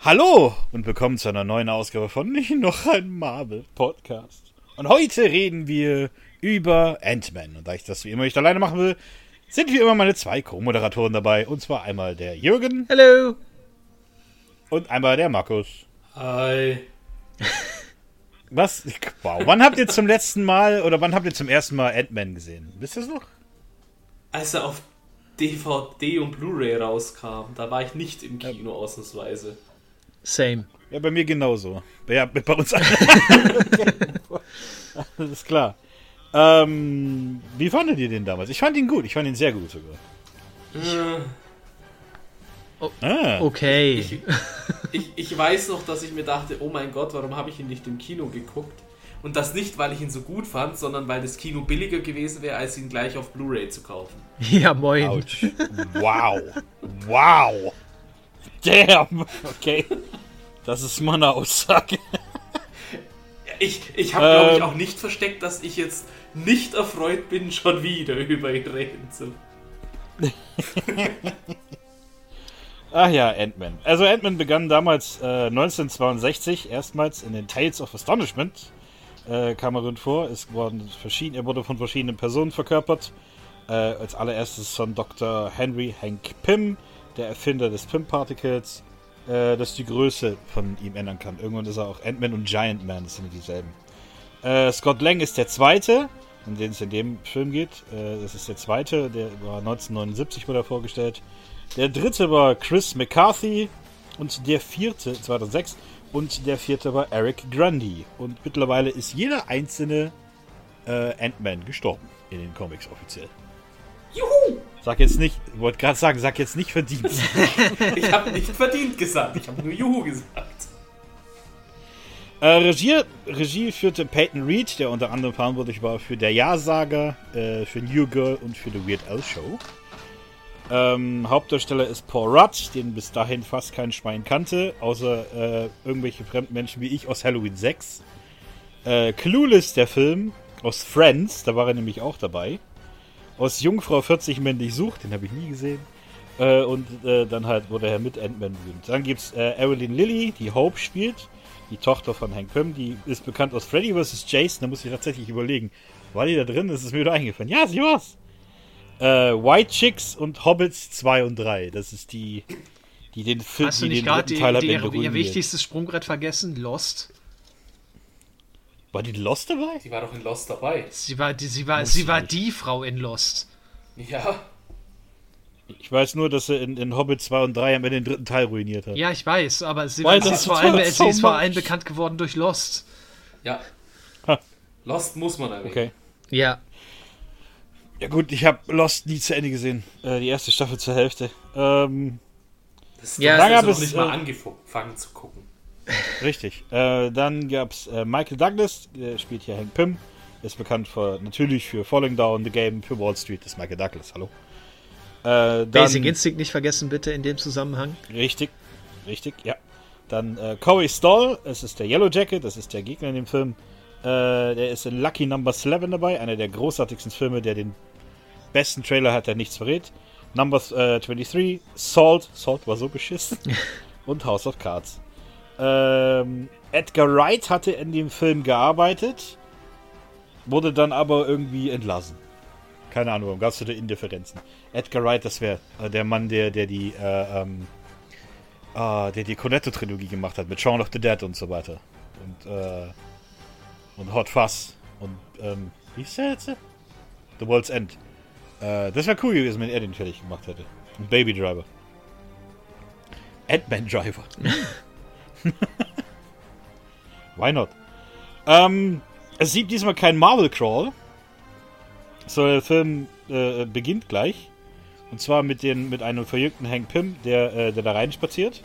Hallo und willkommen zu einer neuen Ausgabe von Nicht noch ein Marvel-Podcast. Und heute reden wir über Ant-Man. Und da ich das wie immer nicht alleine machen will, sind wie immer meine zwei Co-Moderatoren dabei. Und zwar einmal der Jürgen. Hallo. Und einmal der Markus. Hi. Was? Wow. Wann habt ihr zum ersten Mal Ant-Man gesehen? Wisst ihr es noch? Als er auf DVD und Blu-ray rauskam, da war ich nicht im Kino ausnahmsweise. Same. Ja, bei mir genauso. Ja, bei uns alle. Das ist klar. Wie fandet ihr den damals? Ich fand ihn gut. Ich fand ihn sehr gut sogar. Okay. Ich weiß noch, dass ich mir dachte, oh mein Gott, warum habe ich ihn nicht im Kino geguckt? Und das nicht, weil ich ihn so gut fand, sondern weil das Kino billiger gewesen wäre, als ihn gleich auf Blu-ray zu kaufen. Ja, moin. Autsch. Wow. Wow. Damn. Okay. Das ist mal eine Aussage. Ich habe, glaube ich, auch nicht versteckt, dass ich jetzt nicht erfreut bin, schon wieder über ihn reden zu. Ach ja, Ant-Man. Also Ant-Man begann damals 1962 erstmals in den Tales of Astonishment. Kam er drin vor. Er wurde von verschiedenen Personen verkörpert. Als allererstes von Dr. Henry Hank Pym, der Erfinder des Pym-Particles, das die Größe von ihm ändern kann. Irgendwann ist er auch Ant-Man und Giant Man, das sind dieselben. Scott Lang ist der Zweite, um den es in dem Film geht. Das ist der Zweite, der war 1979 wurde er vorgestellt. Der Dritte war Chris McCarthy und der Vierte 2006 und der Vierte war Eric Grundy. Und mittlerweile ist jeder einzelne Ant-Man gestorben in den Comics offiziell. Juhu! Sag jetzt nicht verdient. Ich habe nicht verdient gesagt, ich habe nur Juhu gesagt. Regie führte Peyton Reed, der unter anderem verantwortlich war für Der Ja-Sager, für New Girl und für The Weird Al Show. Hauptdarsteller ist Paul Rudd, den bis dahin fast kein Schwein kannte, außer irgendwelche fremden Menschen wie ich aus Halloween 6. Clueless, der Film, aus Friends, da war er nämlich auch dabei. Aus Jungfrau 40 männlich sucht, den habe ich nie gesehen. Dann halt wurde er mit Ant-Man berühmt. Dann gibt es Evelyn Lilly, die Hope spielt, die Tochter von Hank Pym, die ist bekannt aus Freddy vs. Jason, da muss ich tatsächlich überlegen, war die da drin? Das ist mir wieder eingefallen. Ja, sie war's! White Chicks und Hobbits 2 und 3, das ist die den Film, Hast du nicht gerade ihr wichtigstes Sprungbrett vergessen? Lost? War die Lost dabei? Die war doch in Lost dabei. Sie war die Frau in Lost. Ja. Ich weiß nur, dass sie in Hobbit 2 und 3 am Ende den dritten Teil ruiniert hat. Ja, ich weiß, aber sie ist vor allem bekannt geworden durch Lost. Ja. Lost muss man erwähnen. Okay. Ja. Ja gut, ich habe Lost nie zu Ende gesehen. Die erste Staffel zur Hälfte. Das ist noch nicht mal angefangen zu gucken. Richtig. Dann gab es Michael Douglas, der spielt hier Hank Pym. Ist bekannt natürlich für Falling Down, The Game, für Wall Street. Das ist Michael Douglas, hallo. Basic Instinct nicht vergessen, bitte, in dem Zusammenhang. Richtig, ja. Dann Corey Stoll, das ist der Yellow Jacket, das ist der Gegner in dem Film. Der ist in Lucky Number 11 dabei, einer der großartigsten Filme, der den besten Trailer hat, der nichts verrät. Number 23, Salt war so beschissen. Und House of Cards. Edgar Wright hatte in dem Film gearbeitet, wurde dann aber irgendwie entlassen. Keine Ahnung, warum gab es da Indifferenzen. Edgar Wright, das wäre der Mann, der die Cornetto-Trilogie gemacht hat, mit Shaun of the Dead und so weiter. Und Hot Fuzz. Und, wie ist der jetzt? The World's End. Das wäre cool gewesen, wenn er den fertig gemacht hätte. Und Baby Driver. Ant-Man Driver. Why not? Es gibt diesmal keinen Marvel Crawl. So, der Film beginnt gleich. Und zwar mit einem verjüngten Hank Pym, der da reinspaziert.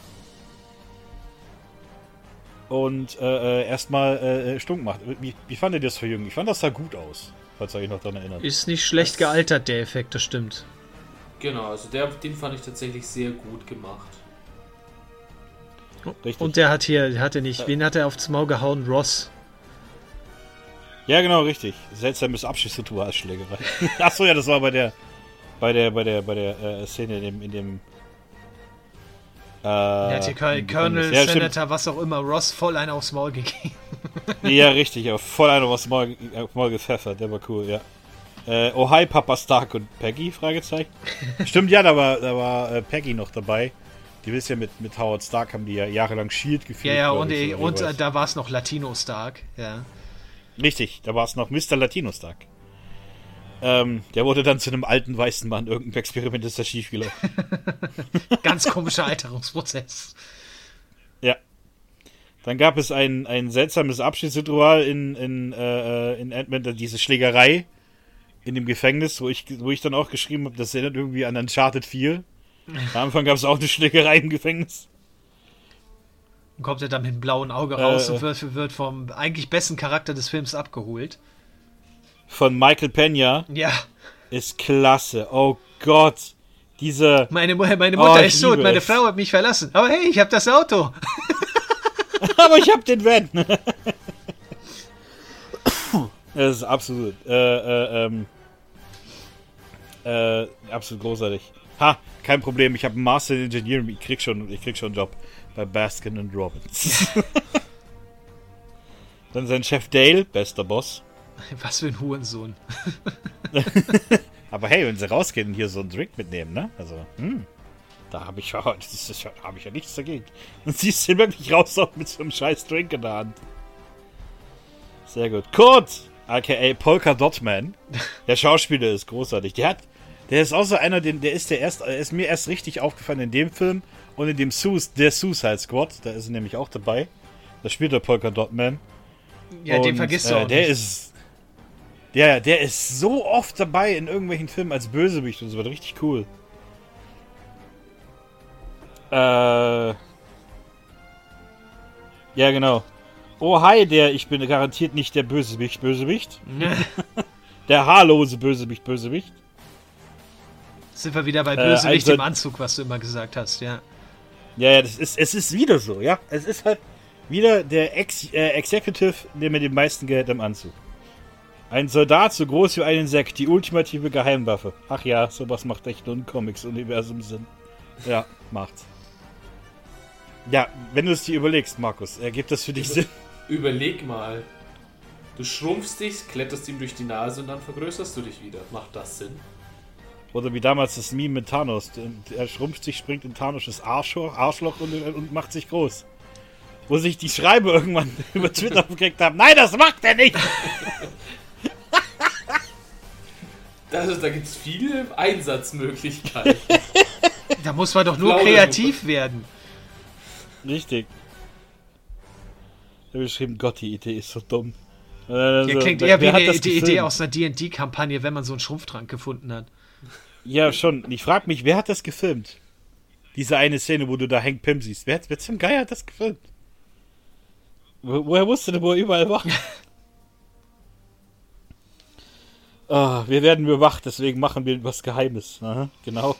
Und erstmal stunk macht. Wie fandet ihr das Verjüngen? Ich fand, das sah gut aus. Falls ihr euch noch daran erinnert. Ist nicht schlecht gealtert, der Effekt, das stimmt. Genau, also den fand ich tatsächlich sehr gut gemacht. Richtig. Und wen hat er aufs Maul gehauen? Ross. Ja, genau, richtig. Seltsames Abschiedsritual, Schlägerei. Achso, ja, das war bei der Szene in dem Der hat hier Colonel, ja, Senator, stimmt. was auch immer, Ross voll einen aufs Maul gegeben. Ja, richtig, aber voll einer aufs Maul gepfeffert, der war cool, ja. Oh hi, Papa Stark und Peggy, Fragezeichen. Stimmt, ja, da war Peggy noch dabei. Die wisst ja, mit Howard Stark haben die ja jahrelang SHIELD geführt. Ja, und da war es noch Latino Stark, ja. Richtig, da war es noch Mr. Latino Stark. Der wurde dann zu einem alten weißen Mann. Irgendein Experiment ist da schief gelaufen. Ganz komischer Alterungsprozess. Ja. Dann gab es ein seltsames Abschiedsritual in Ant-Man, diese Schlägerei in dem Gefängnis, wo ich dann auch geschrieben habe, das erinnert irgendwie an Uncharted 4. Am Anfang gab es auch eine Schlägerei im Gefängnis. Und kommt er dann mit dem blauen Auge raus und wird vom eigentlich besten Charakter des Films abgeholt. Von Michael Peña. Ja. Ist klasse. Oh Gott. Meine Mutter ist tot, meine Frau hat mich verlassen. Aber hey, ich habe das Auto. Aber ich habe den Van. Das ist absolut. Absolut großartig. Ha, kein Problem. Ich habe einen Master in Engineering. Ich krieg schon einen Job bei Baskin & Robbins. Dann sein Chef Dale, bester Boss. Was für ein Hurensohn. Aber hey, wenn sie rausgehen und hier so einen Drink mitnehmen, ne? Also, da habe ich ja nichts dagegen. Dann siehst du ihn wirklich raus auch mit so einem scheiß Drink in der Hand. Sehr gut. Kurt, aka Polka Dot Man. Der Schauspieler ist großartig. Der ist auch so einer, der ist mir erst richtig aufgefallen in dem Film und in dem der Suicide Squad. Da ist er nämlich auch dabei. Da spielt der Polka Dot Man. Ja, den vergisst du auch nicht. Der ist so oft dabei in irgendwelchen Filmen als Bösewicht und so, wird richtig cool. Ja, genau. Oh, hi, ich bin garantiert nicht der Bösewicht. Der haarlose Bösewicht. Sind wir wieder bei Bösewicht im Anzug, was du immer gesagt hast, ja. Ja, es ist wieder so, ja. Es ist halt wieder der Executive, der mit dem meisten Geld im Anzug. Ein Soldat so groß wie ein Insekt, die ultimative Geheimwaffe. Ach ja, sowas macht echt nur ein Comics-Universum Sinn. Ja, macht's. Ja, wenn du es dir überlegst, Markus, ergibt das für dich Sinn? Überleg mal. Du schrumpfst dich, kletterst ihm durch die Nase und dann vergrößerst du dich wieder. Macht das Sinn? Oder wie damals das Meme mit Thanos. Er schrumpft sich, springt in Thanos' Arschloch und macht sich groß. Wo sich die Schreiber irgendwann über Twitter aufgeregt haben. Nein, das macht er nicht! Da gibt es viele Einsatzmöglichkeiten. Da muss man doch nur kreativ werden. Richtig. Ich habe geschrieben, Gott, die Idee ist so dumm. Klingt eher wie eine Idee aus einer D&D-Kampagne, wenn man so einen Schrumpftrank gefunden hat. Ja, schon. Ich frage mich, wer hat das gefilmt? Diese eine Szene, wo du da Hank Pym siehst. Wer zum Geier hat das gefilmt? Woher wusste der, wo er überall war? Wir werden bewacht, deswegen machen wir was Geheimes. Aha, genau.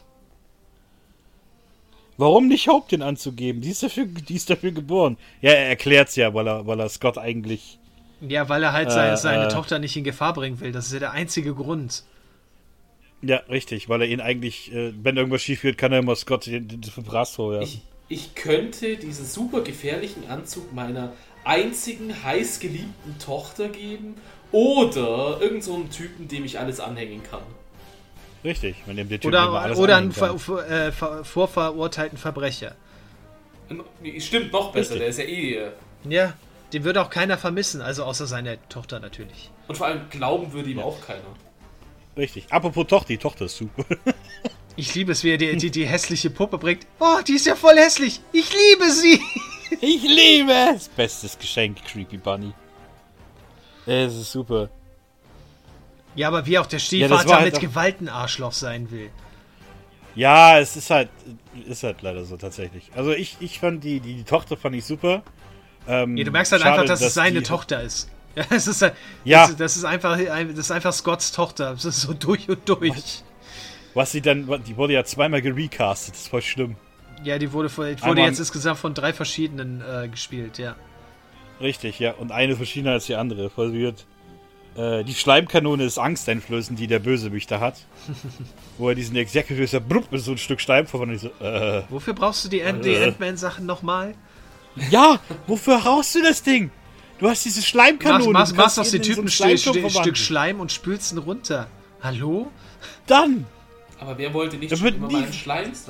Warum nicht Hope den anzugeben? Die ist dafür geboren. Ja, er erklärt's ja, weil er Scott eigentlich... Ja, weil er halt seine Tochter nicht in Gefahr bringen will. Das ist ja der einzige Grund. Ja, richtig, weil er ihn eigentlich, wenn irgendwas schief geht, kann er immer Scott den Verbrass vorwerfen. Ich könnte diesen super gefährlichen Anzug meiner einzigen heißgeliebten Tochter geben oder irgend so einen Typen, dem ich alles anhängen kann. Richtig, wenn dem der Typ oder einen vorverurteilten Verbrecher. Stimmt, noch besser, Richtig. Der ist ja Ja, den würde auch keiner vermissen, also außer seine Tochter natürlich. Und vor allem glauben würde ihm auch keiner. Richtig. Apropos Tochter, die Tochter ist super. Ich liebe es, wie er die hässliche Puppe bringt. Oh, die ist ja voll hässlich. Ich liebe sie. Ich liebe es. Bestes Geschenk, Creepy Bunny. Es ist super. Ja, aber wie auch der Stiefvater mit Gewalt ein Arschloch sein will. Ja, es ist halt leider so tatsächlich. Also ich fand die Tochter fand ich super. Ja, du merkst halt einfach, dass es seine Tochter ist. Ja, das ist einfach Scotts Tochter. Das ist so durch und durch. Was sie dann, die wurde ja zweimal gerecastet, das ist voll schlimm. Ja, die wurde jetzt insgesamt von 3 verschiedenen gespielt, ja. Richtig, ja. Und eine verschiedener als die andere, voll weird. Die Schleimkanone ist angsteinflößend, die der Bösewicht da hat. Wo er diesen Executive mit so ein Stück Schleim verwandelt. So, wofür brauchst du die Ant-Man-Sachen nochmal? Ja, wofür haust du das Ding? Du hast diese Schleimkanone. Machst aus den Typen ein Stück Schleim und spülst ihn runter. Hallo? Dann! Aber wer wollte nicht schon immer mal ein Schleim sein?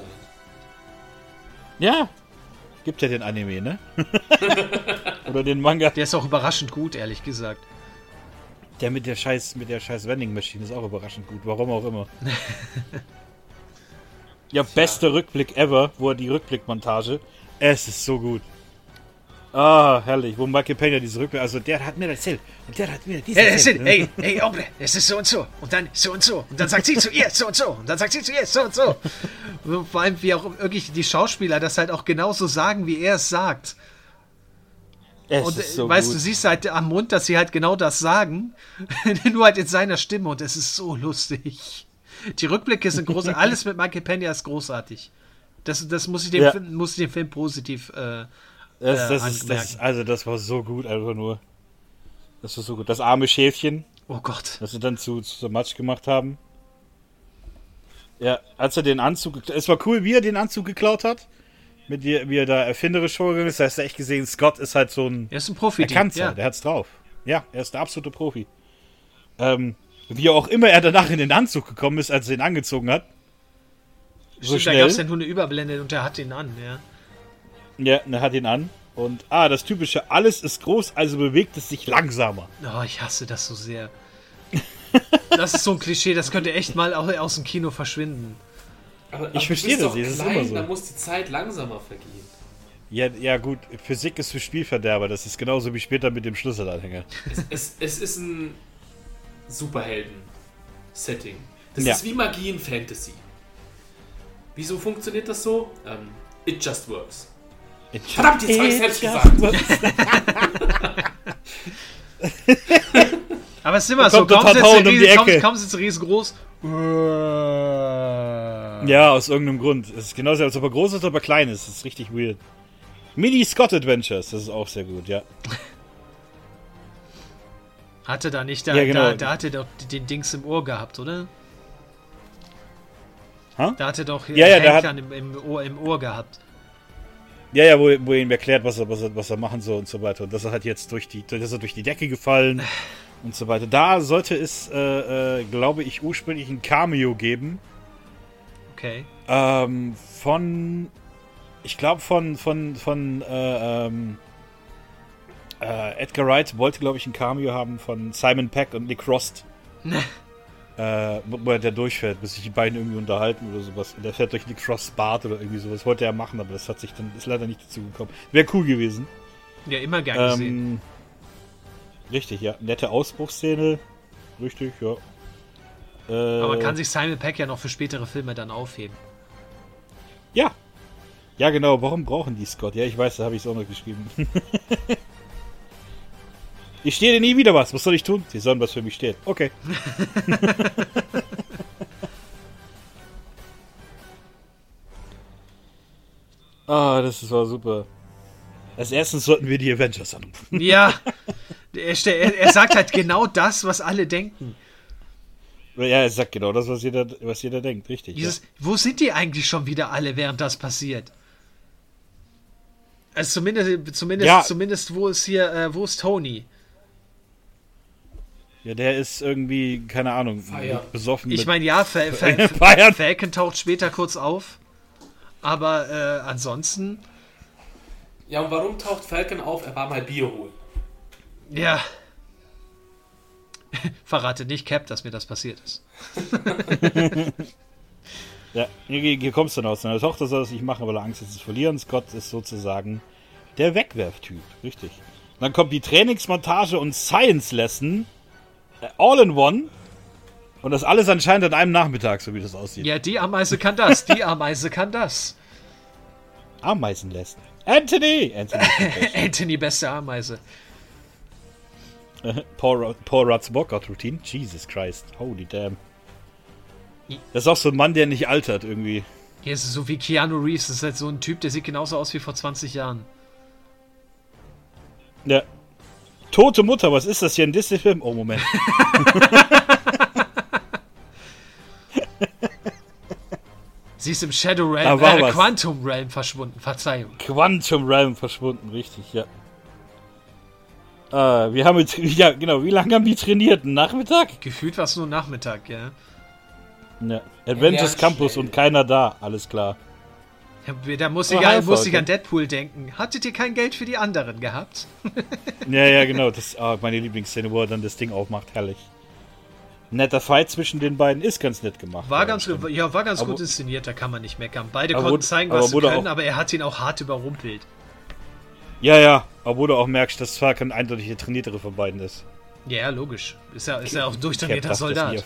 Ja. Gibt ja den Anime, ne? Oder den Manga. Der ist auch überraschend gut, ehrlich gesagt. Der mit der scheiß Vending Machine ist auch überraschend gut, warum auch immer. Ja, bester Rückblick ever, wo er die Rückblickmontage. Es ist so gut. Ah, herrlich, wo Michael Pena diese Rückblick, also der hat mir erzählt und der hat mir diese hey, Onkel, es ist so und so und dann so und so und dann sagt sie zu ihr so und so und dann sagt sie zu ihr so und so. Vor allem wie auch wirklich die Schauspieler das halt auch genauso sagen, wie er es sagt. Und so weißt du, siehst halt am Mund, dass sie halt genau das sagen, nur halt in seiner Stimme und es ist so lustig. Die Rückblicke sind großartig, alles mit Michael Pena ist großartig. Das muss ich dem Film positiv das war so gut, einfach nur. Das war so gut. Das arme Schäfchen. Oh Gott. Das sie dann zu Matsch gemacht haben. Ja, als er den Anzug... Es war cool, wie er den Anzug geklaut hat. Wie er da erfinderisch vorgegangen ist. Da hast du echt gesehen, Scott ist halt so ein... Er ist ein Profi. Er kann's halt, der hat's drauf. Ja, er ist der absolute Profi. Wie auch immer er danach in den Anzug gekommen ist, als er ihn angezogen hat. So schnell. Da gab es ja nur eine Überblende und er hat ihn an, ja. Ja, er hat ihn an. Und, das typische, alles ist groß, also bewegt es sich langsamer. Oh, ich hasse das so sehr. Das ist so ein Klischee, das könnte echt mal aus dem Kino verschwinden. Aber ich verstehe das nicht, das ist immer so. Da muss die Zeit langsamer vergehen. Ja gut, Physik ist für Spielverderber, das ist genauso wie später mit dem Schlüsselanhänger. Es ist ein Superhelden-Setting. Das ist wie Magie in Fantasy. Wieso funktioniert das so? It just works. Verdammt, jetzt habe ich selbst gesagt. Aber es ist immer so, kaum sind sie riesengroß. Ja, aus irgendeinem Grund. Es ist genauso, als ob er groß ist, aber klein ist. Das ist richtig weird. Mini Scott Adventures, das ist auch sehr gut, ja. Hatte da nicht, da hatte doch den Dings im Ohr gehabt, oder? Huh? Da hatte doch der hat im Ohr gehabt. Ja, wo er ihm erklärt, was er machen soll und so weiter. Und dass er halt jetzt durch die Decke gefallen und so weiter. Da sollte es, glaube ich, ursprünglich ein Cameo geben. Okay. Edgar Wright wollte, glaube ich, ein Cameo haben von Simon Pegg und Nick Frost. Wo der durchfährt, bis sich die beiden irgendwie unterhalten oder sowas. Und der fährt durch Nick Frosts Bart oder irgendwie sowas. Wollte er machen, aber das ist leider nicht dazu gekommen. Wäre cool gewesen. Ja, immer gern gesehen. Richtig, ja. Nette Ausbruchsszene. Richtig, ja. Aber man kann sich Simon Pegg ja noch für spätere Filme dann aufheben. Ja. Ja, genau. Warum brauchen die Scott? Ja, ich weiß, da habe ich es auch noch geschrieben. Ich stehe dir nie wieder was. Was soll ich tun? Sie sollen was für mich stehen. Okay. Das war super. Als erstes sollten wir die Avengers anrufen. Ja. Er sagt halt genau das, was alle denken. Ja, er sagt genau das, was jeder denkt. Richtig. Wo sind die eigentlich schon wieder alle, während das passiert? Also zumindest wo ist Tony? Ja, der ist irgendwie, keine Ahnung, besoffen. Ich meine, ja, Falcon taucht später kurz auf. Aber ansonsten... Ja, und warum taucht Falcon auf? Er war mal Bier holen. Ja. Verrate nicht Cap, dass mir das passiert ist. Ja, hier kommst du raus. Seine Tochter soll es nicht machen, weil er Angst hat zu verlieren. Scott ist sozusagen der Wegwerftyp. Richtig. Und dann kommt die Trainingsmontage und Science Lesson. All in one. Und das alles anscheinend an einem Nachmittag, so wie das aussieht. Ja, die Ameise kann das. Die Ameise kann das. Ameisenlesson. Anthony, beste Ameise. Paul Rudd's Workout-Routine. Jesus Christ. Holy damn. Das ist auch so ein Mann, der nicht altert irgendwie. Hier ist es so wie Keanu Reeves. Das ist halt so ein Typ, der sieht genauso aus wie vor 20 Jahren. Ja. Tote Mutter, was ist das hier, ein Disney-Film? Oh, Moment. Sie ist im Shadow Realm, Quantum Realm verschwunden, Verzeihung. Quantum Realm verschwunden, richtig, ja. Wir haben ja, genau, wie lange haben die trainiert? Einen Nachmittag? Gefühlt war es nur Nachmittag, ja. Ja. Adventures Campus und keiner da, alles klar. Da muss ich an Deadpool denken. Hattet ihr kein Geld für die anderen gehabt? Ja, genau, das ist meine Lieblingsszene, wo er dann das Ding aufmacht, herrlich. Netter Fight zwischen den beiden, ist ganz nett gemacht. War ganz gut inszeniert, da kann man nicht meckern. Beide konnten zeigen, was sie können, aber er hat ihn auch hart überrumpelt. Ja, aber wo du auch merkst, dass Falcon eindeutig der trainiertere von beiden ist. Ja, logisch. Ist ja auch durchtrainierter Soldat.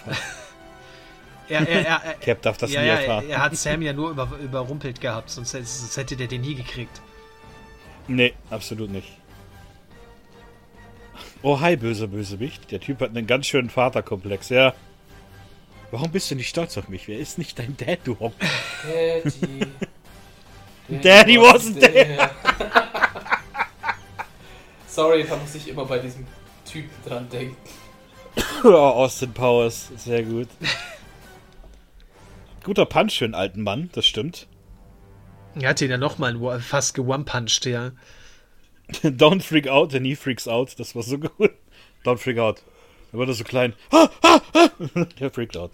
Cap darf das nie erfahren. Er hat Sam ja nur überrumpelt gehabt, sonst hätte der den nie gekriegt. Nee, absolut nicht. Oh, hi, Bösewicht. Der Typ hat einen ganz schönen Vaterkomplex, ja. Warum bist du nicht stolz auf mich? Wer ist nicht dein Dad, du Hock? Daddy wasn't there. Sorry, da muss ich immer bei diesem Typen dran denken. Oh, Austin Powers, sehr gut. Guter Punch für einen alten Mann, das stimmt. Er hat ihn ja nochmal fast ge-one-punched, ja. Don't freak out, and he freaks out. Das war so gut. Don't freak out. Er wurde so klein. Der freakt out.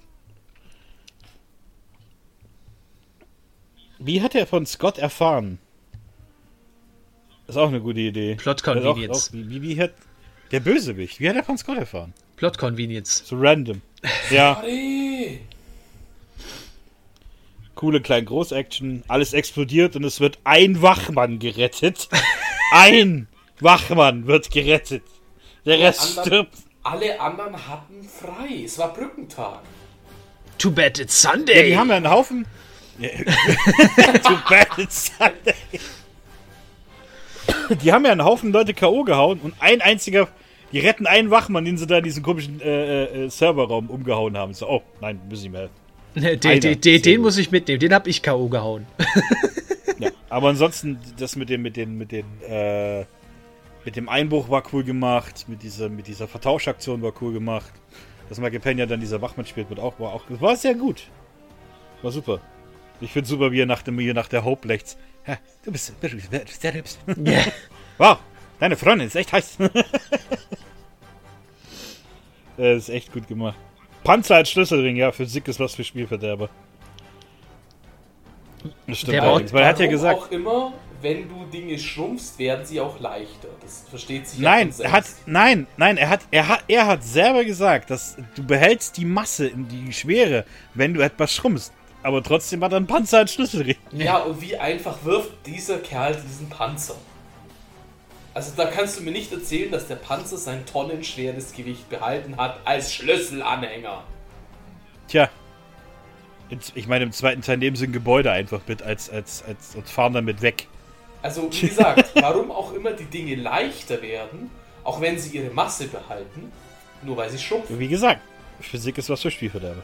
Wie hat er von Scott erfahren? Das ist auch eine gute Idee. Plot Convenience. Wie hat der Bösewicht? Wie hat er von Scott erfahren? Plot Convenience. So random. Ja. Coole Klein-Groß-Action. Alles explodiert und es wird ein Wachmann gerettet. Ein Wachmann wird gerettet. Der Rest stirbt. Alle anderen hatten frei. Es war Brückentag. Too bad it's Sunday. Ja, die haben ja einen Haufen. Too bad it's Sunday. Die haben ja einen Haufen Leute K.O. gehauen und ein einziger. Die retten einen Wachmann, den sie da in diesen komischen Serverraum umgehauen haben. So, oh, nein, müssen nicht mehr. Den muss ich mitnehmen. Den hab ich K.O. gehauen. Ja, aber ansonsten, das mit dem Einbruch war cool gemacht, mit dieser Vertauschaktion war cool gemacht. Dass Michael Pena dann dieser Wachmann spielt, war sehr gut. War super. Ich finde super, wie er nach der Hope lächzt. Ja, du bist sehr hübsch. Yeah. Wow, deine Freundin ist echt heiß. Das ist echt gut gemacht. Panzer als Schlüsselring, ja, Physik ist was für Spielverderber. Das stimmt allerdings, weil er hat ja gesagt... Auch immer, wenn du Dinge schrumpfst, werden sie auch leichter. Das versteht sich nein, ja er hat selber gesagt, dass du behältst die Masse, die Schwere, wenn du etwas schrumpfst. Aber trotzdem hat er einen Panzer als Schlüsselring. Ja, und wie einfach wirft dieser Kerl diesen Panzer? Also da kannst du mir nicht erzählen, dass der Panzer sein tonnenschweres Gewicht behalten hat als Schlüsselanhänger. Tja. Ich meine, im zweiten Teil nehmen sie ein Gebäude einfach mit und fahren damit weg. Also, wie gesagt, warum auch immer die Dinge leichter werden, auch wenn sie ihre Masse behalten, nur weil sie schrumpfen. Wie gesagt, Physik ist was für Spielverderber.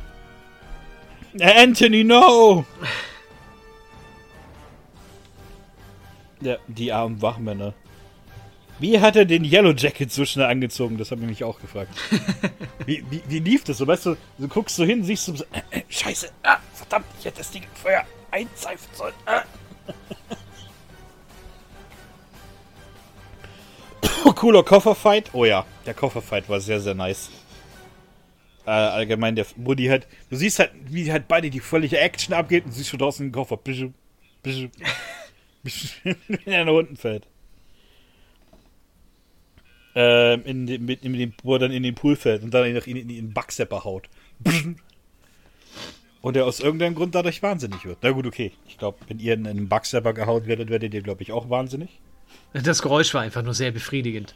Anthony, no! Ja, die armen Wachmänner. Wie hat er den Yellow Jacket so schnell angezogen? Das habe ich mich auch gefragt. Wie lief das so? Weißt du, du guckst so hin, siehst du so, Scheiße, verdammt, ich hätte das Ding vorher einseifen sollen. Cooler Kofferfight. Oh ja, der Kofferfight war sehr, sehr nice. Allgemein, wo die halt, du siehst halt, wie halt beide die völlige Action abgeht und siehst schon draußen den Koffer. Wenn er nach unten fällt. Wo er dann in den Pool fällt und dann in den Backzapper haut. Und er aus irgendeinem Grund dadurch wahnsinnig wird. Na gut, okay. Ich glaube, wenn ihr in einen Backzapper gehauen werdet ihr, glaube ich, auch wahnsinnig. Das Geräusch war einfach nur sehr befriedigend.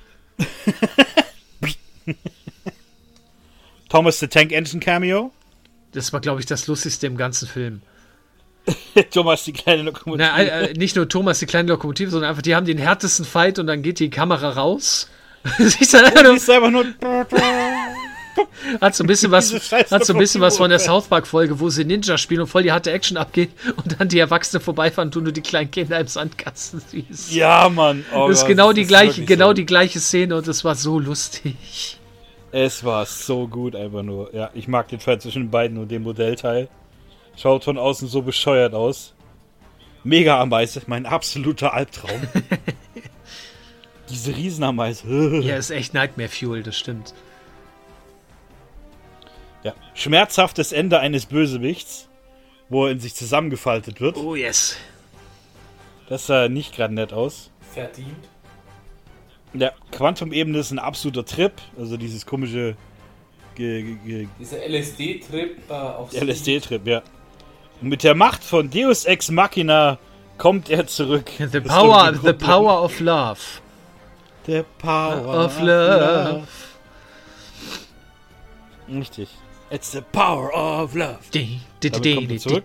Thomas the Tank Engine Cameo. Das war, glaube ich, das Lustigste im ganzen Film. Thomas die kleine Lokomotive. Nicht nur Thomas die kleine Lokomotive, sondern einfach, die haben den härtesten Fight und dann geht die Kamera raus. Siehst du einfach nur Hat so ein bisschen was, Diese scheiß hat so ein bisschen was von der Dokumentation. South Park-Folge, wo sie Ninja spielen und voll die harte Action abgeht und dann die Erwachsenen vorbeifahren und nur die kleinen Kinder im Sandkasten siehst. Ja, Mann. Oh Das ist Gott, genau die gleiche, wirklich genau so. die gleiche Szene und es war so lustig. Es war so gut, einfach nur. Ja, ich mag den Fall zwischen den beiden und dem Modellteil. Schaut von außen so bescheuert aus. Mega Ameise, mein absoluter Albtraum. Diese Riesenameise. Ja, ist echt Nightmare Fuel, das stimmt. Ja. Schmerzhaftes Ende eines Bösewichts, wo er in sich zusammengefaltet wird. Oh yes. Das sah nicht gerade nett aus. Verdient. Ja, Quantum-Ebene ist ein absoluter Trip. Also dieses komische Dieser LSD-Trip auf LSD-Trip, ja. Und mit der Macht von Deus Ex Machina kommt er zurück. The Das power, ist the power of love. The power Of love. Richtig. It's the power of love. Damit kommt er zurück.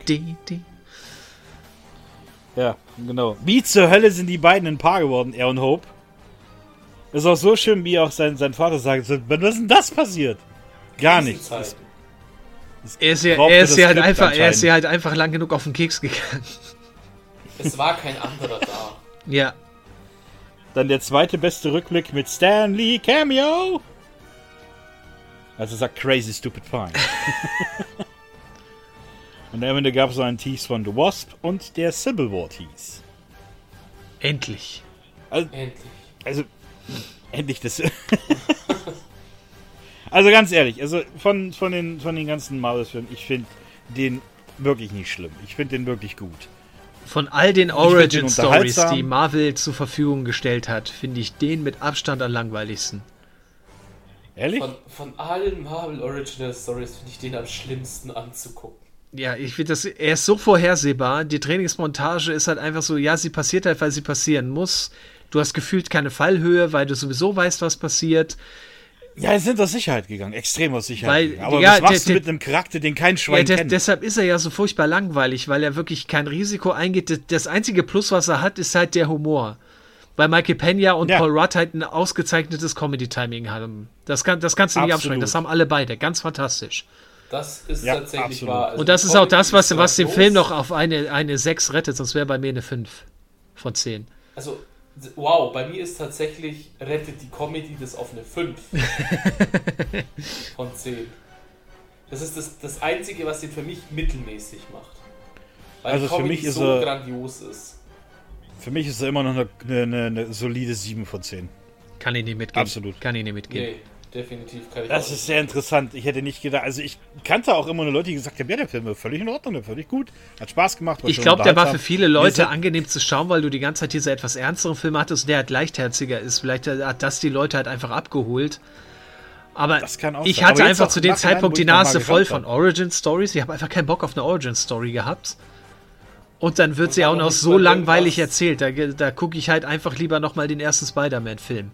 Ja, genau. Wie zur Hölle sind die beiden ein Paar geworden, er und Hope? Ist auch so schön, wie auch sein Vater sagt, was ist denn das passiert? Gar nichts. Krisenzeiten. Er ist ja, brauchte er ist das ja halt Skript einfach, er ist anscheinend. ja halt einfach lang genug auf den Keks gegangen. Es war kein anderer da. Ja. Dann der zweite beste Rückblick mit Stan Lee Cameo. Also sagt Crazy Stupid Fine. Und am Ende gab es noch einen Tease von The Wasp und der Civil War Tease. Endlich. Also endlich das. Also ganz ehrlich, also von den ganzen Marvel-Filmen, ich finde den wirklich nicht schlimm. Ich finde den wirklich gut. Von all den find den Origin-Stories, unterhaltsam. die Marvel zur Verfügung gestellt hat, finde ich den mit Abstand am langweiligsten. Ehrlich? Von allen Marvel Original Stories finde ich den am schlimmsten anzugucken. Ja, ich finde das, er ist so vorhersehbar. Die Trainingsmontage ist halt einfach so, ja, sie passiert halt, weil sie passieren muss. Du hast gefühlt keine Fallhöhe, weil du sowieso weißt, was passiert. Ja, sie sind aus Sicherheit gegangen, extrem aus Sicherheit Weil, gegangen. Aber ja, was machst du der- mit einem Charakter, den kein Ja, Schwein kennt? deshalb ist er ja so furchtbar langweilig, weil er wirklich kein Risiko eingeht. Das einzige Plus, was er hat, ist halt der Humor. Weil Michael Pena und Ja. Paul Rudd halt ein ausgezeichnetes Comedy-Timing haben. Das kannst du nicht Absolut. abschrecken. Das haben alle beide. Ganz fantastisch. Das ist Ja, tatsächlich absolut. wahr. Also Und das die ist auch das, Comedy ist was den grandios. Film noch auf eine 6 rettet. Sonst wäre bei mir eine 5 von 10. Also, wow, bei mir ist tatsächlich, rettet die Comedy das auf eine 5 von 10. Das ist das Einzige, was den für mich mittelmäßig macht. Weil Also die für Comedy mich ist so er- grandios ist. Für mich ist er immer noch eine solide 7 von 10. Kann ich nicht mitgehen. Absolut. Kann ich nicht mitgehen. Nee, definitiv kann ich Das auch ist sehr interessant. Ich hätte nicht gedacht, also ich kannte auch immer nur Leute, die gesagt haben, ja, der Film war völlig in Ordnung, der war völlig gut, hat Spaß gemacht. War Ich schön glaube, der war für unterhaltsam. viele Wir Leute sind- angenehm zu schauen, weil du die ganze Zeit diese etwas ernsteren Filme hattest, der halt leichtherziger ist. Vielleicht hat das die Leute halt einfach abgeholt. Aber Das kann auch ich sein. hatte Aber jetzt einfach auch zu im dem Nachhinein, Zeitpunkt wo die ich noch mal Nase voll geschaut von habe. Origin Stories. Ich habe einfach keinen Bock auf eine Origin Story gehabt. Und dann wird Und sie dann auch noch noch nicht so mal langweilig irgendwas. erzählt. Da gucke ich halt einfach lieber nochmal den ersten Spider-Man-Film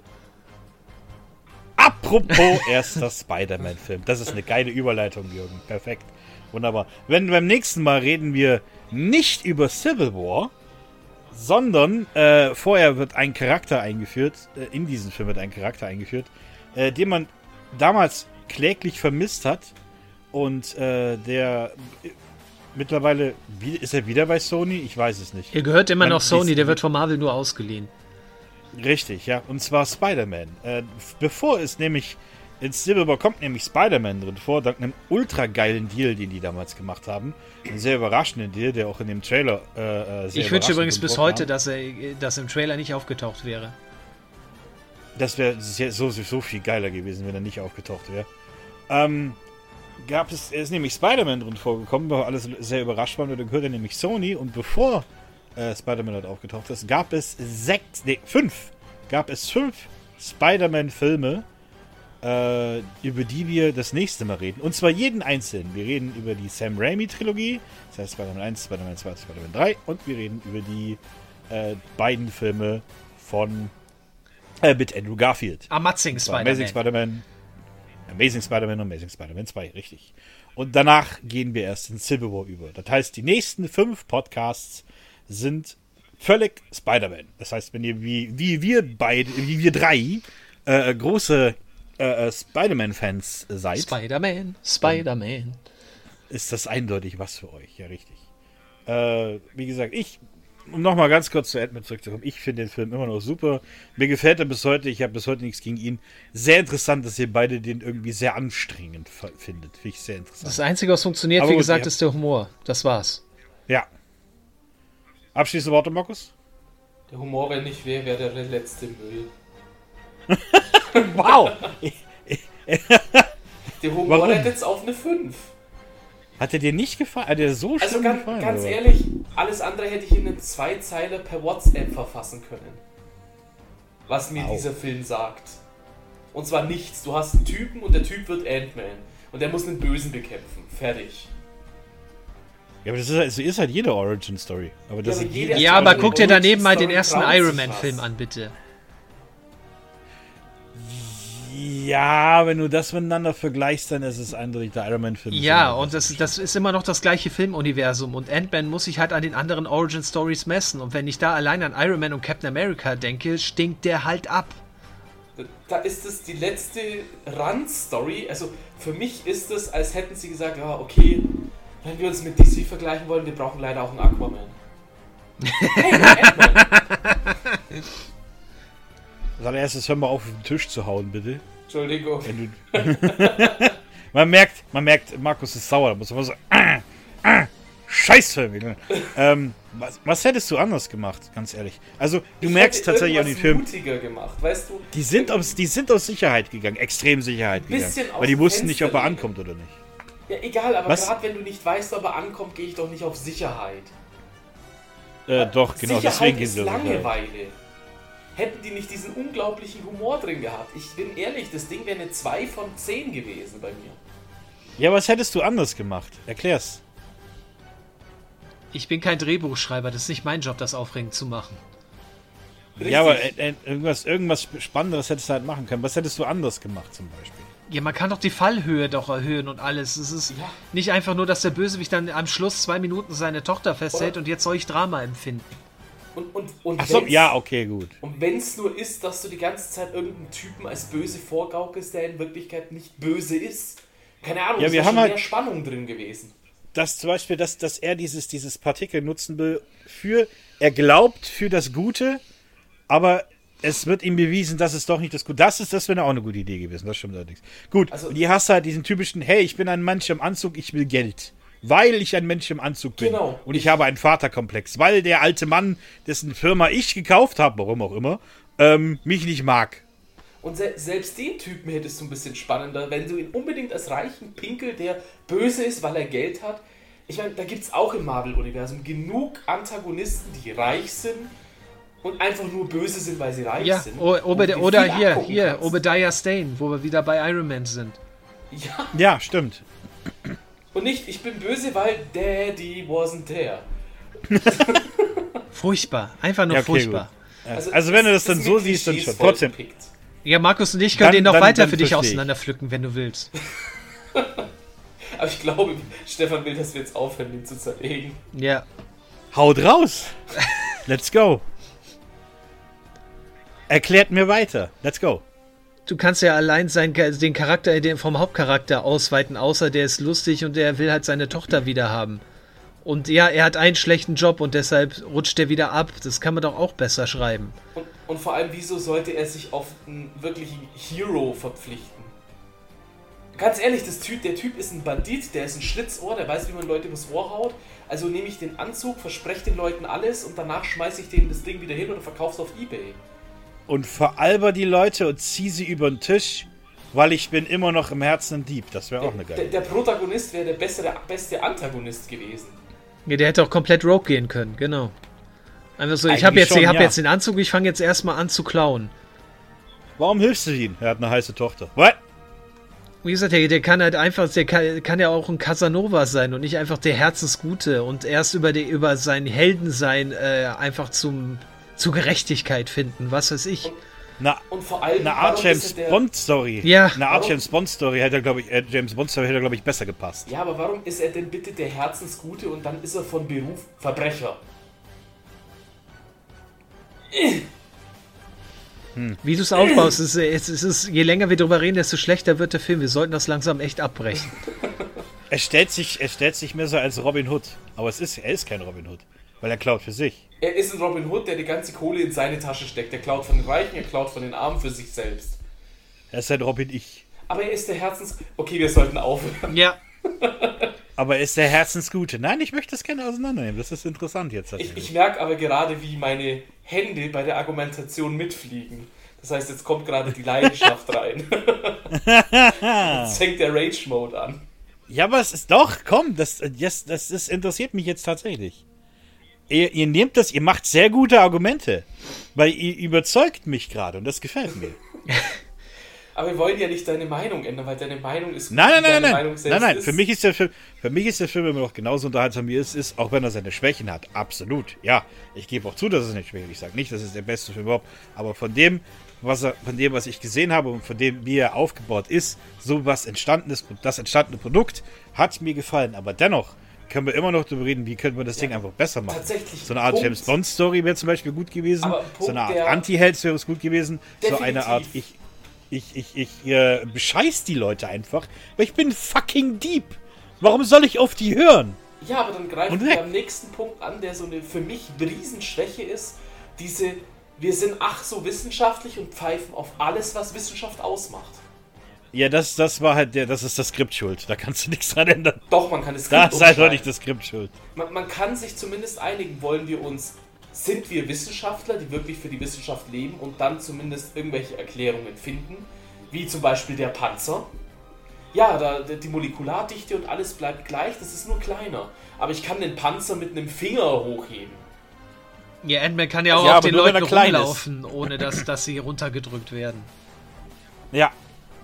Apropos erster Spider-Man-Film. Das ist eine geile Überleitung, Jürgen. Perfekt. Wunderbar. Beim nächsten Mal reden wir nicht über Civil War, sondern vorher wird ein Charakter eingeführt, in diesem Film wird ein Charakter eingeführt, den man damals kläglich vermisst hat und der mittlerweile, ist er wieder bei Sony? Ich weiß es nicht. Ihr gehört immer Man- noch Sony, die- der wird von Marvel nur ausgeliehen. Richtig, ja. Und zwar Spider-Man. Bevor es nämlich in Civil War kommt nämlich Spider-Man drin vor, dank einem ultra geilen Deal, den die damals gemacht haben. Ein sehr überraschenden Deal, der auch in dem Trailer sehr Ich wünsche überraschend übrigens bis vorkam. heute, dass das im Trailer nicht aufgetaucht wäre. Das wäre so viel geiler gewesen, wenn er nicht aufgetaucht wäre. Er ist nämlich Spider-Man drin vorgekommen, weil alles sehr überrascht waren. Und dann gehört er nämlich Sony. Und bevor Spider-Man dort aufgetaucht ist, gab es fünf Spider-Man-Filme, über die wir das nächste Mal reden. Und zwar jeden einzelnen. Wir reden über die Sam Raimi-Trilogie, das heißt Spider-Man 1, Spider-Man 2, Spider-Man 3. Und wir reden über die beiden Filme von mit Andrew Garfield. Amazing Amazing Spider-Man. Amazing Spider-Man und Amazing Spider-Man 2, richtig. Und danach gehen wir erst in Civil War über. Das heißt, die nächsten 5 Podcasts sind völlig Spider-Man. Das heißt, wenn ihr wie wir drei große Spider-Man-Fans seid, Spider-Man. ist das eindeutig was für euch. Ja, richtig. Wie gesagt, um nochmal ganz kurz zu Ant-Man zurückzukommen, ich finde den Film immer noch super. Mir gefällt er bis heute, ich habe bis heute nichts gegen ihn. Sehr interessant, dass ihr beide den irgendwie sehr anstrengend findet. Finde ich sehr interessant. Das Einzige, was funktioniert, Aber wie gut, gesagt, ist der Humor. Das war's. Ja. Abschließende Worte, Markus? Der Humor, wenn nicht wäre der letzte Müll. Wow! Der Humor Warum? hat jetzt auf eine 5. Hat er dir nicht gefallen? Hat er so Also schlimm gefallen? ganz oder? ehrlich, alles andere hätte ich in einen Zweizeiler per WhatsApp verfassen können. Was mir dieser Film sagt. Und zwar nichts. Du hast einen Typen und der Typ wird Ant-Man. Und der muss einen Bösen bekämpfen. Fertig. Ja, aber das ist halt jede Origin-Story. Aber das Ja, aber ist jede- Ja, aber guck dir daneben mal Story den ersten traut sich Iron Man was. Film an, bitte. Ja, wenn du das miteinander vergleichst, dann ist es eindeutig der Iron Man-Film. Ja, und das ist immer noch das gleiche Filmuniversum. Und Ant-Man muss sich halt an den anderen Origin-Stories messen. Und wenn ich da allein an Iron Man und Captain America denke, stinkt der halt ab. Da ist es die letzte Rand-Story. Also für mich ist es, als hätten sie gesagt, ja, okay, wenn wir uns mit DC vergleichen wollen, wir brauchen leider auch einen Aquaman. Hey, Ant-Man. Als allererstes hör mal auf den Tisch zu hauen, bitte. Entschuldigung. Wenn du man merkt, Markus ist sauer. Da muss man so, Scheißfilm. Was hättest du anders gemacht, ganz ehrlich? Also, du merkst tatsächlich an den Film, mutiger gemacht, weißt du? die sind aus Sicherheit gegangen, extrem Sicherheit gegangen. Bisschen Weil die aus wussten dem nicht, ob er Fenster ankommt oder nicht. Ja, egal, aber Was? gerade wenn du nicht weißt, ob er ankommt, gehe ich doch nicht auf Sicherheit. Doch, genau, Sicherheit deswegen ist gehen wir so. Langeweile. Hätten die nicht diesen unglaublichen Humor drin gehabt. Ich bin ehrlich, das Ding wäre eine 2 von 10 gewesen bei mir. Ja, was hättest du anders gemacht? Erklär's. Ich bin kein Drehbuchschreiber, das ist nicht mein Job, das aufregend zu machen. Richtig. Ja, aber irgendwas Spannenderes hättest du halt machen können. Was hättest du anders gemacht zum Beispiel? Ja, man kann doch die Fallhöhe doch erhöhen und alles. Es ist Ja. nicht einfach nur, dass der Bösewicht dann am Schluss 2 Minuten seine Tochter festhält und jetzt soll ich Drama empfinden. Und Achso, wenn's- ja, okay, gut. Und wenn es nur ist, dass du die ganze Zeit irgendeinen Typen als böse vorgaukelst, der in Wirklichkeit nicht böse ist. Keine Ahnung, Ja, es wir wäre haben schon halt- mehr Spannung drin gewesen. Dass zum Beispiel, dass er dieses Partikel nutzen will er glaubt für das Gute, aber es wird ihm bewiesen, dass es doch nicht das Gute. Das wäre auch eine gute Idee gewesen, das stimmt allerdings. Gut, Also- und die hast halt diesen typischen, hey, ich bin ein Mensch im Anzug, ich will Geld. Weil ich ein Mensch im Anzug bin. Genau. Und ich habe einen Vaterkomplex. Weil der alte Mann, dessen Firma ich gekauft habe, warum auch immer, mich nicht mag. Und selbst den Typen hättest du ein bisschen spannender, wenn du ihn unbedingt als reichen Pinkel, der böse ist, weil er Geld hat. Ich meine, da gibt es auch im Marvel-Universum genug Antagonisten, die reich sind und einfach nur böse sind, weil sie reich Ja, sind. oder Und die oder viel hier, abgucken hier, kannst. Obadiah Stane, wo wir wieder bei Iron Man sind. Ja, Ja, stimmt. und nicht, ich bin böse, weil Daddy wasn't there. Furchtbar, einfach nur Ja, okay, furchtbar. Also wenn du das es dann ist so mit siehst, dann Klischees schon. Trotzdem. vollgepickt. Ja, Markus und ich können Dann- den noch dann- weiter dann für dich versteh ich. auseinanderpflücken, wenn du willst. Aber ich glaube, Stefan will, dass wir jetzt aufhören, ihn zu zerlegen. Ja. Haut raus. Let's go. Erklärt mir weiter. Let's go. Du kannst ja allein den Charakter vom Hauptcharakter ausweiten, außer der ist lustig und der will halt seine Tochter wieder haben. Und ja, er hat einen schlechten Job und deshalb rutscht er wieder ab. Das kann man doch auch besser schreiben. Und vor allem, wieso sollte er sich auf einen wirklichen Hero verpflichten? Ganz ehrlich, der Typ ist ein Bandit, der ist ein Schlitzohr, der weiß, wie man Leute übers Ohr haut. Also nehme ich den Anzug, verspreche den Leuten alles und danach schmeiße ich denen das Ding wieder hin oder verkaufe es auf Ebay. Und veralber die Leute und zieh sie über den Tisch, weil ich bin immer noch im Herzen ein Dieb. Das wäre auch eine geile. Der Protagonist wäre der beste Antagonist gewesen. Ja, der hätte auch komplett Rogue gehen können, genau. Einfach so, ich Eigentlich habe jetzt, schon, ich hab ja. jetzt den Anzug, ich fange jetzt erstmal an zu klauen. Warum hilfst du ihm? Er hat eine heiße Tochter. What? Wie gesagt, der kann halt einfach, kann ja auch ein Casanova sein und nicht einfach der Herzensgute und erst über sein Heldensein einfach zur Gerechtigkeit finden, was weiß ich. Und vor allem, Eine Art warum James ist er der- Bond Story. Ja. Eine Art Warum? James Bond Story hätte, glaube ich, besser gepasst. Ja, aber warum ist er denn bitte der Herzensgute und dann ist er von Beruf Verbrecher? Wie du es aufbaust, je länger wir drüber reden, desto schlechter wird der Film. Wir sollten das langsam echt abbrechen. Er stellt sich mehr so als Robin Hood. Aber er ist kein Robin Hood. Weil er klaut für sich. Er ist ein Robin Hood, der die ganze Kohle in seine Tasche steckt. Er klaut von den Reichen, er klaut von den Armen für sich selbst. Er ist ein Ich. Aber er ist der Okay, wir sollten aufhören. Ja. Aber er ist der Herzensgute. Nein, ich möchte das gerne auseinandernehmen. Das ist interessant jetzt. Ich merke aber gerade, wie meine Hände bei der Argumentation mitfliegen. Das heißt, jetzt kommt gerade die Leidenschaft rein. Jetzt fängt der Rage-Mode an. Ja, aber es ist doch, komm, das interessiert mich jetzt tatsächlich. Ihr nehmt das, ihr macht sehr gute Argumente. Weil ihr überzeugt mich gerade und das gefällt mir. Aber wir wollen ja nicht deine Meinung ändern, weil deine Meinung ist gut. Nein. Für mich ist der Film immer noch genauso unterhaltsam, wie es ist, auch wenn er seine Schwächen hat. Absolut. Ja, ich gebe auch zu, dass es eine Schwäche ist. Ich sage nicht, dass es der beste Film überhaupt. Aber von dem, was ich gesehen habe und von dem, wie er aufgebaut ist, so was entstanden ist, das entstandene Produkt, hat mir gefallen. Aber dennoch können wir immer noch darüber reden, wie können wir das Ding einfach besser machen. Tatsächlich. So eine Art James Bond Story wäre zum Beispiel gut gewesen. So eine Art Anti-Helds wäre es gut gewesen. Definitiv. So eine Art, ich bescheiß die Leute einfach, weil ich bin fucking Dieb. Warum soll ich auf die hören? Ja, aber dann greifen wir am nächsten Punkt an, der so eine für mich Riesenschwäche ist. Wir sind ach so wissenschaftlich und pfeifen auf alles, was Wissenschaft ausmacht. Ja, das war halt das ist das Skript schuld. Da kannst du nichts dran ändern. Doch, man kann das Skript umschreiben. Da ist eindeutig das Skript schuld. Man kann sich zumindest einigen, sind wir Wissenschaftler, die wirklich für die Wissenschaft leben und dann zumindest irgendwelche Erklärungen finden, wie zum Beispiel der Panzer. Ja, die Molekulardichte und alles bleibt gleich, das ist nur kleiner. Aber ich kann den Panzer mit einem Finger hochheben. Ja, Ant-Man kann ja auch auf den Leuten rumlaufen, ohne dass sie runtergedrückt werden. Ja.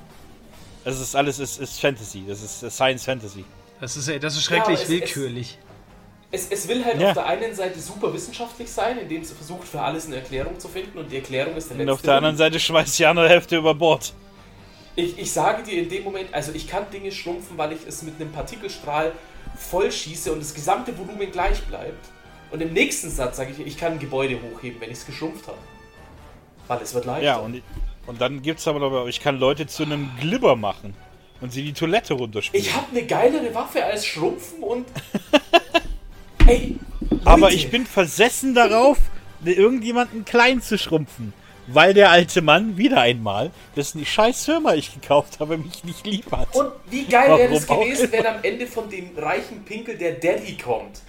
Das ist alles ist Fantasy, das ist Science Fantasy. Das ist schrecklich willkürlich. Es will halt auf der einen Seite super wissenschaftlich sein, indem es versucht, für alles eine Erklärung zu finden und die Erklärung ist der letzte. Und auf der anderen Seite schmeißt die andere Hälfte über Bord. Ich sage dir in dem Moment, also ich kann Dinge schrumpfen, weil ich es mit einem Partikelstrahl vollschieße und das gesamte Volumen gleich bleibt. Und im nächsten Satz sage ich kann ein Gebäude hochheben, wenn ich es geschrumpft habe. Weil es wird leichter. Ja, und dann gibt es aber noch, ich kann Leute zu einem Glibber machen und sie die Toilette runterspielen. Ich habe eine geilere Waffe als Schrumpfen und... Ey, aber ich bin versessen darauf, irgendjemanden klein zu schrumpfen. Weil der alte Mann, wieder einmal, dessen scheiß Firma ich gekauft habe, mich nicht lieb hat. Und wie geil wäre es gewesen, wenn am Ende von dem reichen Pinkel der Daddy kommt.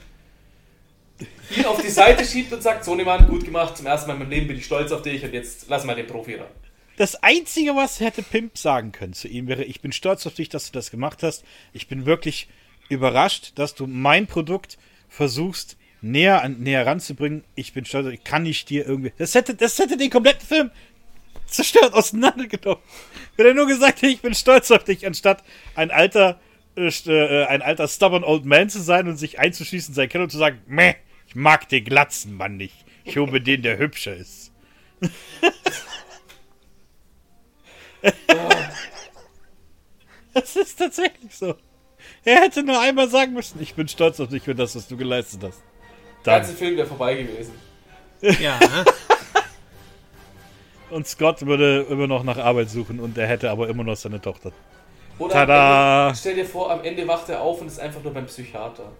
Ihn auf die Seite schiebt und sagt, so ne Mann, gut gemacht, zum ersten Mal in meinem Leben bin ich stolz auf dich und jetzt lass mal den Profi ran. Das Einzige, was hätte Pimp sagen können zu ihm, wäre, ich bin stolz auf dich, dass du das gemacht hast. Ich bin wirklich überrascht, dass du mein Produkt versuchst, näher ranzubringen. Ich bin stolz, ich kann nicht dir irgendwie... Das hätte den kompletten Film zerstört, auseinandergenommen. Wenn er nur gesagt hätte, ich bin stolz auf dich, anstatt ein alter stubborn old man zu sein und sich einzuschließen in sein Keller und zu sagen, meh, ich mag den glatzen Mann nicht. Ich hole mir den, der hübscher ist. Das ist tatsächlich so. Er hätte nur einmal sagen müssen, ich bin stolz auf dich für das, was du geleistet hast. Der ganze Film wäre vorbei gewesen. Ja. Und Scott würde immer noch nach Arbeit suchen und er hätte aber immer noch seine Tochter. Oder Tada! Stell dir vor, am Ende wacht er auf und ist einfach nur beim Psychiater.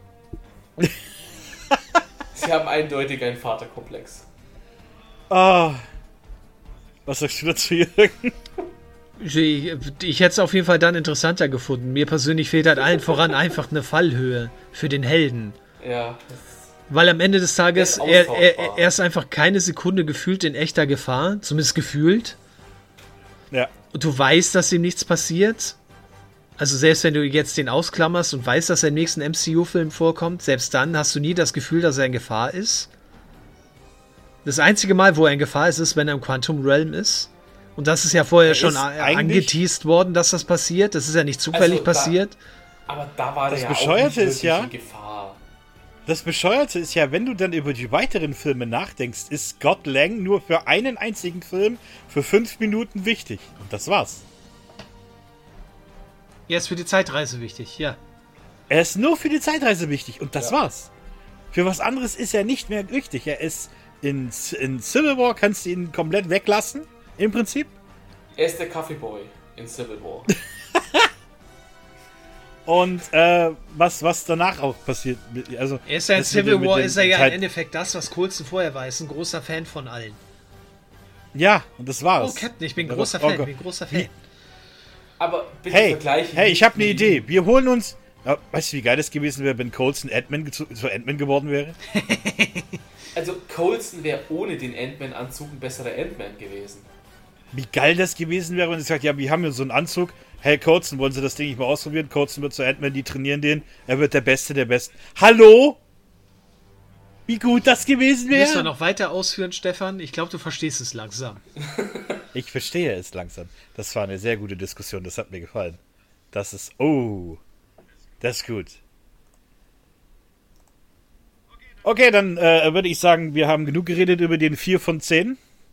Sie haben eindeutig einen Vaterkomplex. Ah. Was sagst du dazu, Jürgen? Ich hätte es auf jeden Fall dann interessanter gefunden. Mir persönlich fehlt halt allen voran einfach eine Fallhöhe für den Helden. Ja. Weil am Ende des Tages, er ist einfach keine Sekunde gefühlt in echter Gefahr. Zumindest gefühlt. Ja. Und du weißt, dass ihm nichts passiert. Also selbst wenn du jetzt den ausklammerst und weißt, dass er im nächsten MCU-Film vorkommt, selbst dann hast du nie das Gefühl, dass er in Gefahr ist. Das einzige Mal, wo er in Gefahr ist, ist, wenn er im Quantum Realm ist. Und das ist ja vorher schon angeteased worden, dass das passiert. Das ist ja nicht zufällig passiert. Aber da war der ja auch nicht wirklich in Gefahr. Das Bescheuerte ist ja, wenn du dann über die weiteren Filme nachdenkst, ist Scott Lang nur für einen einzigen Film für 5 Minuten wichtig. Und das war's. Er ist für die Zeitreise wichtig, ja. Er ist nur für die Zeitreise wichtig und das war's. Für was anderes ist er nicht mehr wichtig. Er ist in Civil War, kannst du ihn komplett weglassen. Im Prinzip. Er ist der Kaffeeboy in Civil War. Und was danach auch passiert. Also, Er ist ja in das mit Civil dem- War, mit ist er ja halt- im Endeffekt das, was Coulson vorher war. Ist ein großer Fan von allen. Ja, und das war's. Oh, Captain, ich bin Ja, großer oh Fan, Gott. bin großer Fan. Aber bitte Hey, vergleiche hey, nicht ich habe eine mit Idee. Wir holen uns. Weißt du, wie geil das gewesen wäre, wenn Coulson zu Ant-Man geworden wäre? Also Coulson wäre ohne den Ant-Man-Anzug ein besserer Ant-Man gewesen. Wie geil das gewesen wäre, wenn sie sagt, ja, wir haben hier so einen Anzug. Hey, Coulson, wollen Sie das Ding nicht mal ausprobieren? Coulson wird zu Ant-Man, die trainieren den. Er wird der Beste der Besten. Hallo? Wie gut das gewesen Müssen wir wäre? noch weiter ausführen, Stefan? Ich glaube, du verstehst es langsam. Ich verstehe es langsam. Das war eine sehr gute Diskussion, das hat mir gefallen. Das ist, oh, das ist gut. Okay, dann würde ich sagen, wir haben genug geredet über den 4 von 10.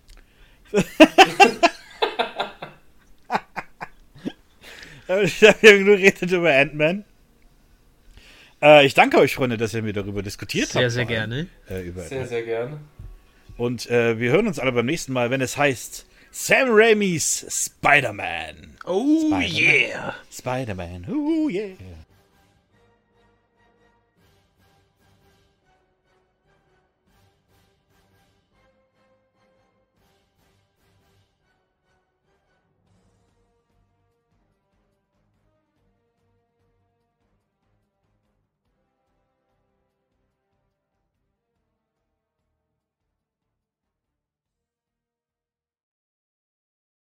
Wir haben genug geredet über Ant-Man. Ich danke euch, Freunde, dass ihr mir darüber diskutiert habt. Sehr vor allem, gerne. Über Sehr, Ant-Man. sehr gerne. Und wir hören uns alle beim nächsten Mal, wenn es heißt Sam Raimis Spider-Man. Oh Spider-Man. yeah! Spider-Man, oh yeah.